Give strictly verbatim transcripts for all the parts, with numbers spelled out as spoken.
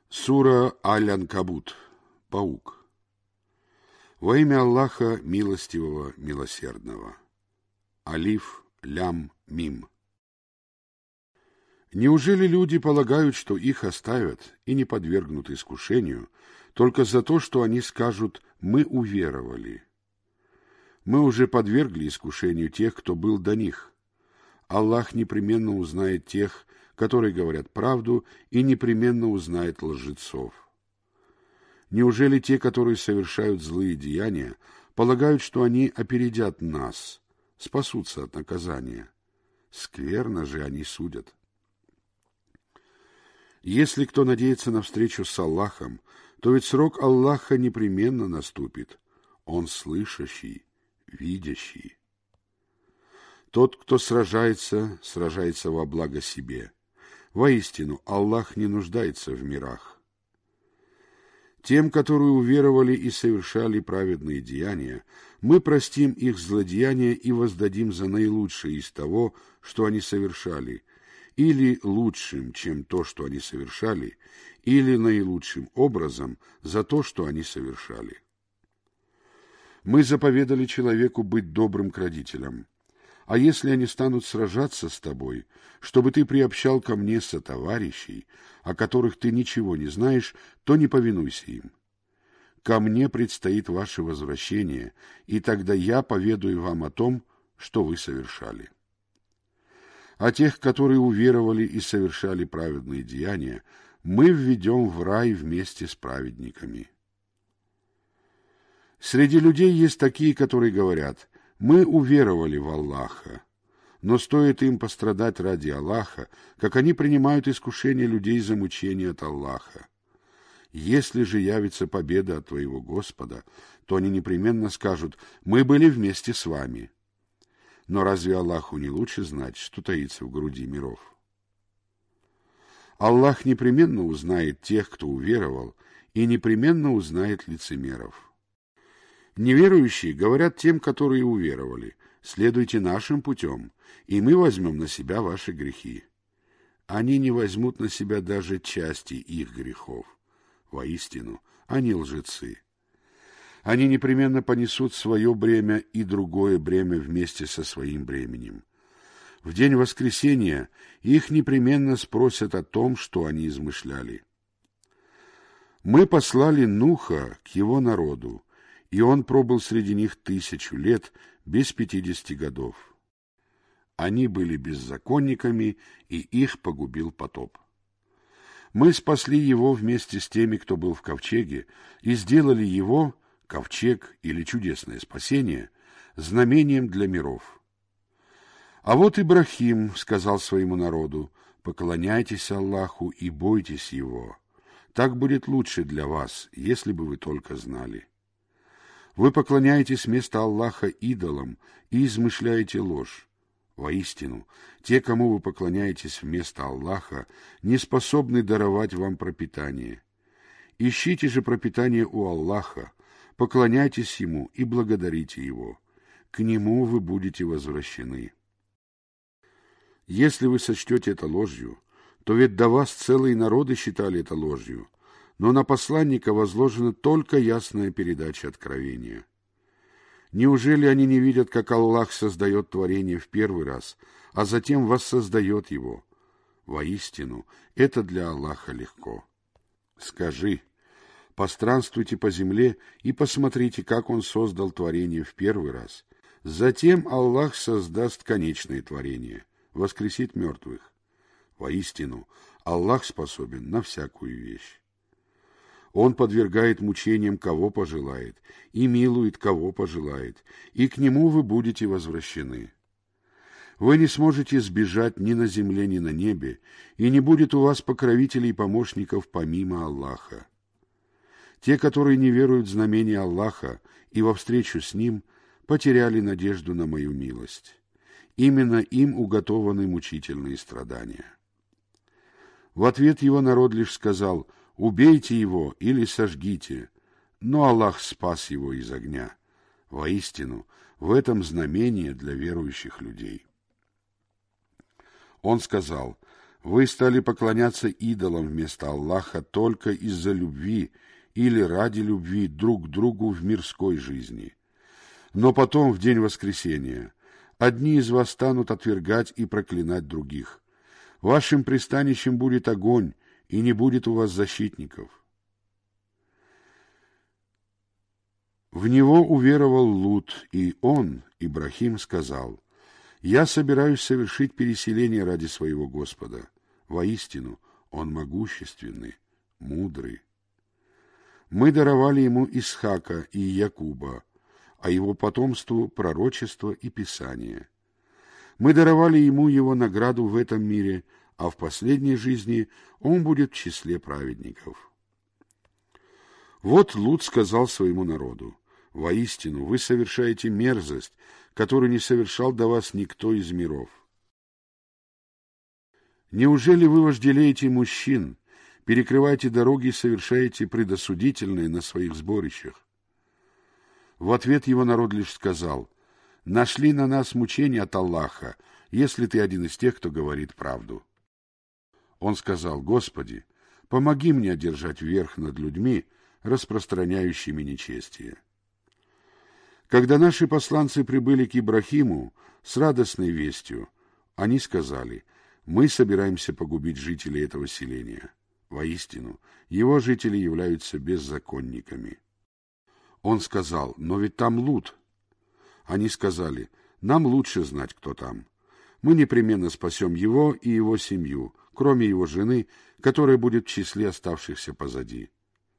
Сура Аль-Анкабут. Паук. Во имя Аллаха Милостивого, Милосердного. Алиф, Лям, Мим. Неужели люди полагают, что их оставят и не подвергнут искушению только за то, что они скажут «мы уверовали»? Мы уже подвергли искушению тех, кто был до них. Аллах непременно узнает тех, которые говорят правду, и непременно узнает лжецов. Неужели те, которые совершают злые деяния, полагают, что они опередят нас, спасутся от наказания? Скверно же они судят. Если кто надеется на встречу с Аллахом, то ведь срок Аллаха непременно наступит. Он слышащий, видящий. Тот, кто сражается, сражается во благо себе. Воистину, Аллах не нуждается в мирах. Тем, которые уверовали и совершали праведные деяния, мы простим их злодеяния и воздадим за наилучшее из того, что они совершали, или лучшим, чем то, что они совершали, или наилучшим образом за то, что они совершали. Мы заповедали человеку быть добрым к родителям. А если они станут сражаться с тобой, чтобы ты приобщал ко мне сотоварищей, о которых ты ничего не знаешь, то не повинуйся им. Ко мне предстоит ваше возвращение, и тогда я поведаю вам о том, что вы совершали. А тех, которые уверовали и совершали праведные деяния, мы введем в рай вместе с праведниками. Среди людей есть такие, которые говорят: мы уверовали в Аллаха, но стоит им пострадать ради Аллаха, как они принимают искушение людей за мучение от Аллаха. Если же явится победа от твоего Господа, то они непременно скажут: мы были вместе с вами. Но разве Аллаху не лучше знать, что таится в груди миров? Аллах непременно узнает тех, кто уверовал, и непременно узнает лицемеров. Неверующие говорят тем, которые уверовали: следуйте нашим путем, и мы возьмем на себя ваши грехи. Они не возьмут на себя даже части их грехов. Воистину, они лжецы. Они непременно понесут свое бремя и другое бремя вместе со своим бременем. В день воскресения их непременно спросят о том, что они измышляли. Мы послали Нуха к его народу, и он пробыл среди них тысячу лет без пятидесяти годов. Они были беззаконниками, и их погубил потоп. Мы спасли его вместе с теми, кто был в ковчеге, и сделали его, ковчег или чудесное спасение, знамением для миров. А вот Ибрахим сказал своему народу: поклоняйтесь Аллаху и бойтесь его. Так будет лучше для вас, если бы вы только знали. Вы поклоняетесь вместо Аллаха идолам и измышляете ложь. Воистину, те, кому вы поклоняетесь вместо Аллаха, не способны даровать вам пропитание. Ищите же пропитание у Аллаха, поклоняйтесь Ему и благодарите Его. К Нему вы будете возвращены. Если вы сочтете это ложью, то ведь до вас целые народы считали это ложью, но на посланника возложена только ясная передача откровения. Неужели они не видят, как Аллах создает творение в первый раз, а затем воссоздает его? Воистину, это для Аллаха легко. Скажи: постранствуйте по земле и посмотрите, как Он создал творение в первый раз. Затем Аллах создаст конечное творение, воскресит мертвых. Воистину, Аллах способен на всякую вещь. Он подвергает мучениям, кого пожелает, и милует, кого пожелает, и к Нему вы будете возвращены. Вы не сможете сбежать ни на земле, ни на небе, и не будет у вас покровителей и помощников помимо Аллаха. Те, которые не веруют в знамения Аллаха и во встречу с Ним, потеряли надежду на мою милость. Именно им уготованы мучительные страдания. В ответ его народ лишь сказал: убейте его или сожгите, но Аллах спас его из огня. Воистину, в этом знамение для верующих людей. Он сказал: Вы стали поклоняться идолам вместо Аллаха только из-за любви или ради любви друг к другу в мирской жизни. Но потом, в день воскресения, одни из вас станут отвергать и проклинать других. Вашим пристанищем будет огонь, и не будет у вас защитников. В него уверовал Лут, и он, Ибрахим, сказал: «Я собираюсь совершить переселение ради своего Господа. Воистину, он могущественный, мудрый». Мы даровали ему Исхака и Якуба, а его потомству пророчество и Писание. Мы даровали ему его награду в этом мире, а в последней жизни он будет в числе праведников. Вот Лут сказал своему народу: «Воистину, вы совершаете мерзость, которую не совершал до вас никто из миров. Неужели вы вожделеете мужчин, перекрываете дороги и совершаете предосудительное на своих сборищах?» В ответ его народ лишь сказал: «Нашли на нас мучения от Аллаха, если ты один из тех, кто говорит правду». Он сказал: «Господи, помоги мне одержать верх над людьми, распространяющими нечестие». Когда наши посланцы прибыли к Ибрахиму с радостной вестью, они сказали: «Мы собираемся погубить жителей этого селения. Воистину, его жители являются беззаконниками». Он сказал: «Но ведь там Лут». Они сказали: «Нам лучше знать, кто там. Мы непременно спасем его и его семью, кроме его жены, которая будет в числе оставшихся позади».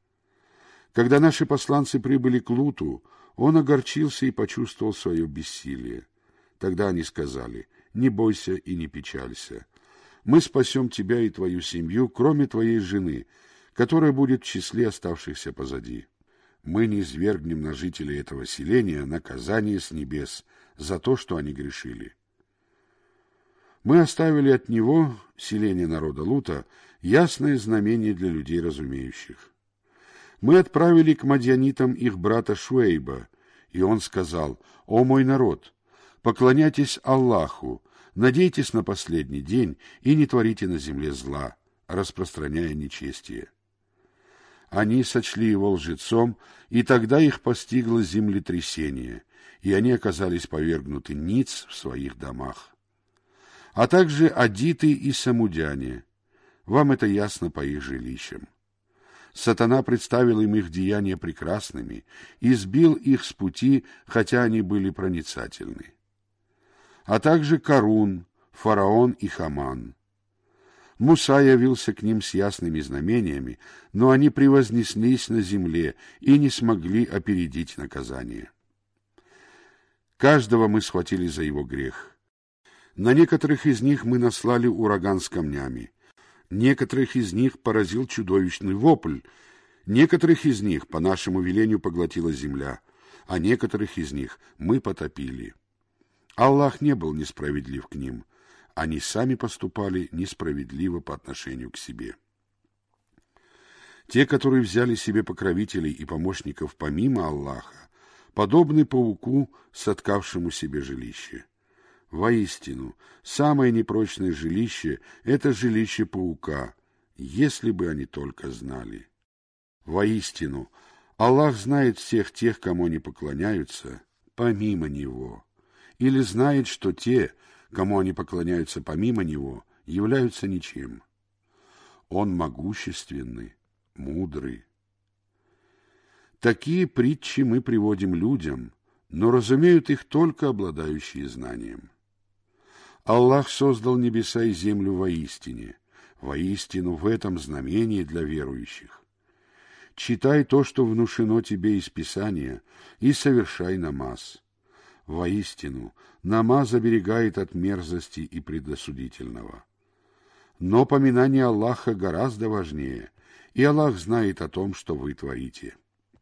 Когда наши посланцы прибыли к Луту, он огорчился и почувствовал свое бессилие. Тогда они сказали: «Не бойся и не печалься. Мы спасем тебя и твою семью, кроме твоей жены, которая будет в числе оставшихся позади. Мы не низвергнем на жителей этого селения наказание с небес за то, что они грешили». Мы оставили от него, селение народа Лута, ясное знамение для людей разумеющих. Мы отправили к мадьянитам их брата Шуэйба, и он сказал: «О мой народ, поклоняйтесь Аллаху, надейтесь на последний день и не творите на земле зла, распространяя нечестие». Они сочли его лжецом, и тогда их постигло землетрясение, и они оказались повергнуты ниц в своих домах. А также адиты и самудяне. Вам это ясно по их жилищам. Сатана представил им их деяния прекрасными и сбил их с пути, хотя они были проницательны. А также Карун, фараон и Хаман. Муса явился к ним с ясными знамениями, но они превознеслись на земле и не смогли опередить наказание. Каждого мы схватили за его грех. На некоторых из них мы наслали ураган с камнями. Некоторых из них поразил чудовищный вопль, некоторых из них по нашему велению поглотила земля, а некоторых из них мы потопили. Аллах не был несправедлив к ним, они сами поступали несправедливо по отношению к себе. Те, которые взяли себе покровителей и помощников помимо Аллаха, подобны пауку, соткавшему себе жилище. Воистину, самое непрочное жилище — это жилище паука, если бы они только знали. Воистину, Аллах знает всех тех, кому они поклоняются, помимо Него, или знает, что те, кому они поклоняются помимо Него, являются ничем. Он могущественный, мудрый. Такие притчи мы приводим людям, но разумеют их только обладающие знанием. Аллах создал небеса и землю воистине, воистину в этом знамении для верующих. Читай то, что внушено тебе из Писания, и совершай намаз. Воистину, намаз оберегает от мерзости и предосудительного. Но поминание Аллаха гораздо важнее, и Аллах знает о том, что вы творите.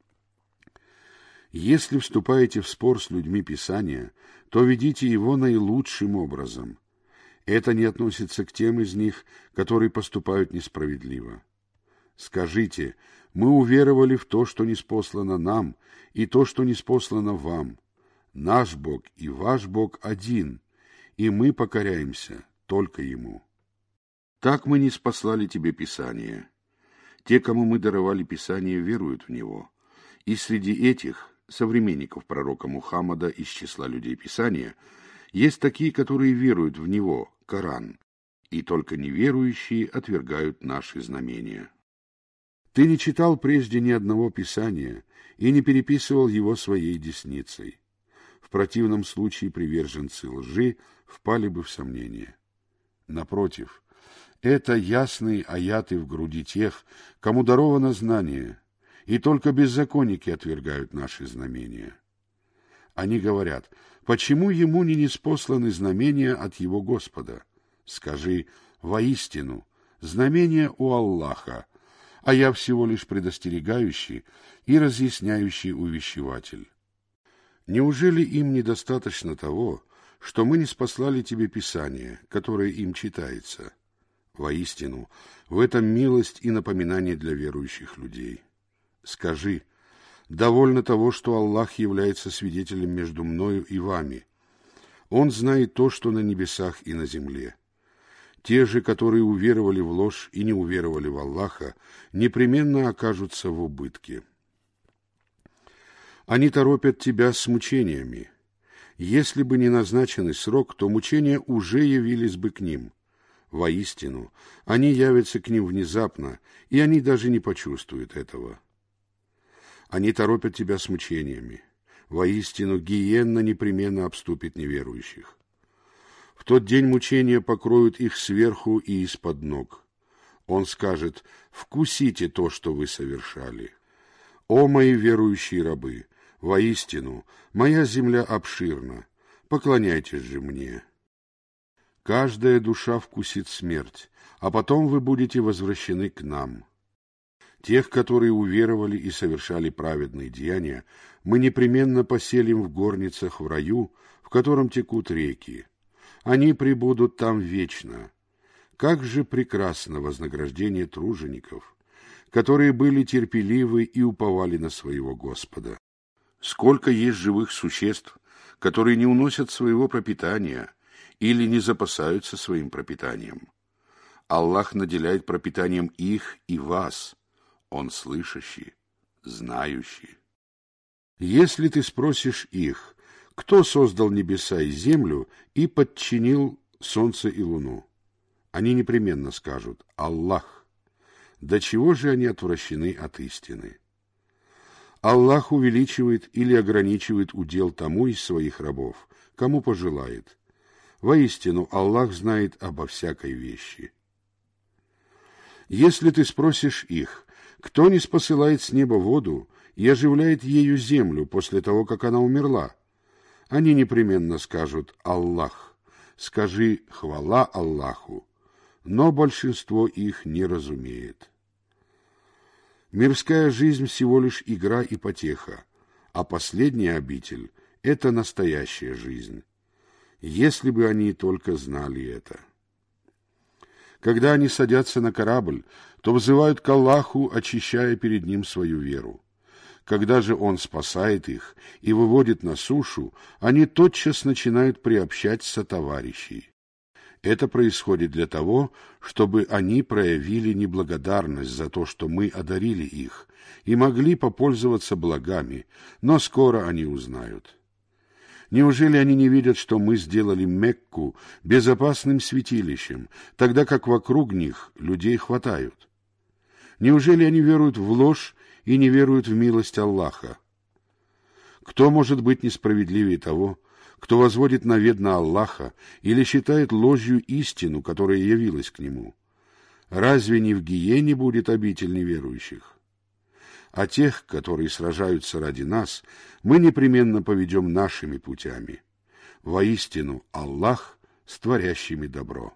Если вступаете в спор с людьми Писания, то ведите его наилучшим образом. Это не относится к тем из них, которые поступают несправедливо. Скажите: мы уверовали в то, что ниспослано нам, и то, что ниспослано вам. Наш Бог и ваш Бог один, и мы покоряемся только Ему. Так мы не спаслали тебе Писание. Те, кому мы даровали Писание, веруют в него. И среди этих, современников пророка Мухаммада из числа людей Писания, есть такие, которые веруют в него, Коран, и только неверующие отвергают наши знамения. Ты не читал прежде ни одного Писания и не переписывал его своей десницей. В противном случае приверженцы лжи впали бы в сомнение. Напротив, это ясные аяты в груди тех, кому даровано знание, и только беззаконники отвергают наши знамения. Они говорят: почему ему не ниспосланы знамения от его Господа? Скажи: воистину, знамения у Аллаха, а я всего лишь предостерегающий и разъясняющий увещеватель. Неужели им недостаточно того, что мы не спаслали тебе Писание, которое им читается? Воистину, в этом милость и напоминание для верующих людей. Скажи: довольно того, что Аллах является свидетелем между мною и вами. Он знает то, что на небесах и на земле. Те же, которые уверовали в ложь и не уверовали в Аллаха, непременно окажутся в убытке. Они торопят тебя с мучениями. Если бы не назначенный срок, то мучения уже явились бы к ним. Воистину, они явятся к ним внезапно, и они даже не почувствуют этого. Они торопят тебя с мучениями. Воистину, гиенна непременно обступит неверующих. В тот день мучения покроют их сверху и из-под ног. Он скажет: вкусите то, что вы совершали. О, мои верующие рабы! Воистину, моя земля обширна, поклоняйтесь же мне. Каждая душа вкусит смерть, а потом вы будете возвращены к нам. Тех, которые уверовали и совершали праведные деяния, мы непременно поселим в горницах в раю, в котором текут реки. Они пребудут там вечно. Как же прекрасно вознаграждение тружеников, которые были терпеливы и уповали на своего Господа. Сколько есть живых существ, которые не уносят своего пропитания или не запасаются своим пропитанием. Аллах наделяет пропитанием их и вас. Он слышащий, знающий. Если ты спросишь их, кто создал небеса и землю и подчинил солнце и луну, они непременно скажут: Аллах. До чего же они отвращены от истины? Аллах увеличивает или ограничивает удел тому из своих рабов, кому пожелает. Воистину, Аллах знает обо всякой вещи. Если ты спросишь их, кто ниспосылает с неба воду и оживляет ею землю после того, как она умерла, они непременно скажут: Аллах. Скажи: хвала Аллаху. Но большинство их не разумеет. Мирская жизнь всего лишь игра и потеха, а последняя обитель — это настоящая жизнь. Если бы они только знали это. Когда они садятся на корабль, то взывают к Аллаху, очищая перед ним свою веру. Когда же Он спасает их и выводит на сушу, они тотчас начинают приобщать сотоварищей. Это происходит для того, чтобы они проявили неблагодарность за то, что мы одарили их, и могли попользоваться благами, но скоро они узнают. Неужели они не видят, что мы сделали Мекку безопасным святилищем, тогда как вокруг них людей хватают? Неужели они веруют в ложь и не веруют в милость Аллаха? Кто может быть несправедливее того, кто возводит навет на Аллаха или считает ложью истину, которая явилась к нему? Разве не в гиене будет обитель неверующих? А тех, которые сражаются ради нас, мы непременно поведем нашими путями. Воистину, Аллах с творящими добро.